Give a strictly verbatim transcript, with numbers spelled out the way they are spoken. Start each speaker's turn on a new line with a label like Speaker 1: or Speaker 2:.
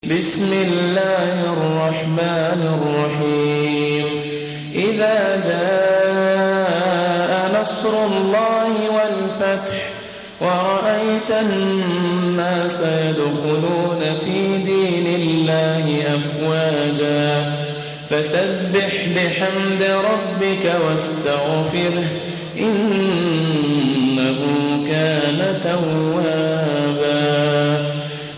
Speaker 1: بسم الله الرحمن الرحيم إذا جاء نصر الله والفتح ورأيت الناس يدخلون في دين الله أفواجا فسبح بحمد ربك واستغفره إنه كان توابا.